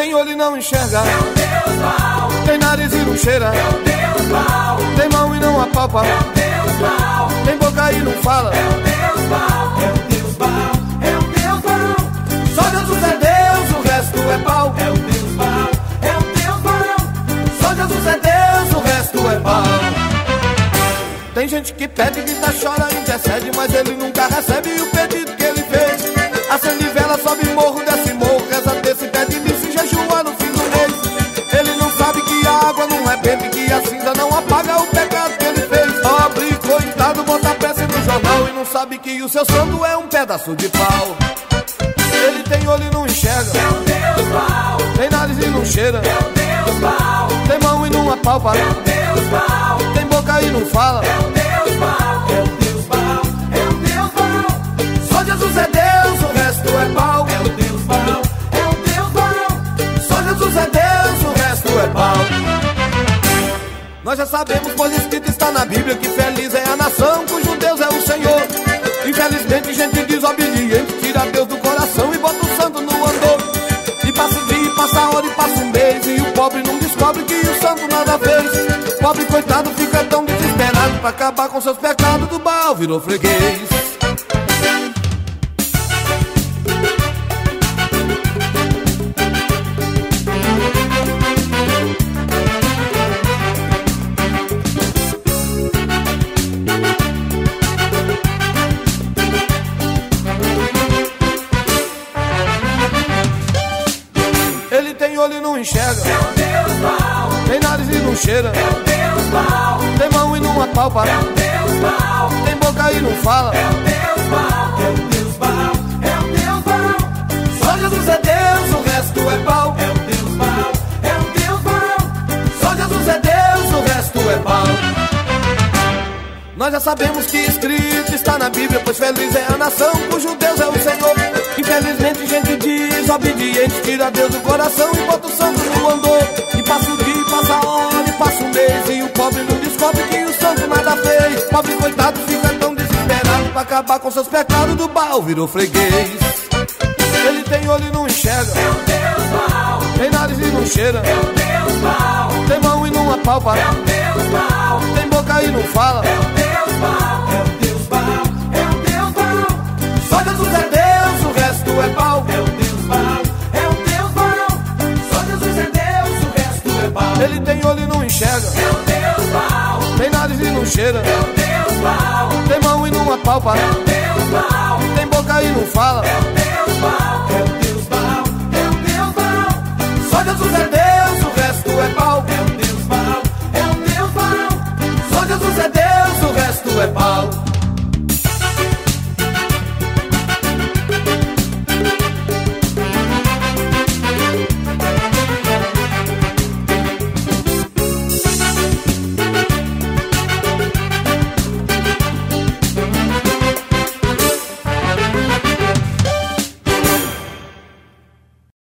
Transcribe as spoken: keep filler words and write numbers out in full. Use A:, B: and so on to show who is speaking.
A: tem olho e não enxerga,
B: é o Deus mau.
A: Tem nariz e não cheira,
B: é o Deus mau.
A: Tem mão e não apalpa,
B: é o Deus mau.
A: Tem boca e não fala,
B: é o Deus mau. é o Deus mau. é o Deus mau.
A: Só Jesus é Deus, o resto é pau.
B: É o Deus mau. é o Deus mau.
A: Só Jesus é Deus, o resto é pau. Tem gente que pede, grita, chora, intercede, mas ele nunca recebe o pedido que ele fez. Acende vela, sobe morro, desce morro, reza desse, pede missa e jejua no fim do mês. Ele não sabe que a água não é benta e que a cinza não apaga o pecado que ele fez. Pobre, coitado, bota a prece no jornal e não sabe que o seu santo é um pedaço de pau. Ele tem olho e não enxerga,
B: é o Deus mau.
A: Tem nariz e não cheira,
B: é o Deus mau.
A: Tem mão e não apalpa,
B: é o Deus mau.
A: Tem boca e não fala,
B: é o Deus mau. é o Deus mau. é o Deus mau.
A: Só Jesus é Deus, o resto é pau.
B: É o Deus mau. é o Deus mau.
A: Só Jesus é Deus, o resto é pau. Nós já sabemos, pois escrito está na Bíblia, que feliz é a nação cujo Deus é o Senhor. Infelizmente gente desobediente tira Deus do coração e bota o santo no andor. E passa o dia, passa a hora e passa um mês, e o pobre não descobre que o santo nada fez. Pobre coitado fica tão desesperado pra acabar com seus pecados, do Baal virou freguês. Ele tem olho e não enxerga,
B: é o Deus mau.
A: Tem nariz e não cheira,
B: é o Deus mau.
A: Tem mão e não apalpa,
B: é o Deus mau.
A: Tem boca e não fala,
B: é o Deus mau. é o Deus mau. é o Deus mau.
A: Só Jesus é Deus, o resto é pau.
B: é o Deus mau. é o Deus mau.
A: Só Jesus é Deus, o resto é pau. Nós já sabemos que escrito está na Bíblia, pois feliz é a nação cujo Deus é o Senhor. Infelizmente gente desobediente tira Deus do coração e bota o santo no andor. E passa o dia, passa a hora e passa um mês, e o pobre não descobre que o santo nada fez. Pobre coitado fica tão desesperado pra acabar com seus pecados, do Baal virou freguês. Ele tem olho e não enxerga,
B: é o Deus mau.
A: Tem nariz e não cheira,
B: é o Deus mau.
A: Tem mão e não apalpa,
B: é o Deus mau.
A: Tem boca e não fala,
B: é o Deus mau. é o Deus mau. é o Deus mau.
A: Só Jesus é Deus, o resto é pau.
B: é o Deus mau. é o Deus mau.
A: Só Jesus é Deus, o resto é pau. Ele tem olho e não enxerga,
B: é o Deus mau.
A: Tem nariz e não cheira,
B: é o Deus mau.
A: Tem mão e não apalpa,
B: é o Deus mau.
A: Tem boca e não fala,
B: é o Deus mau.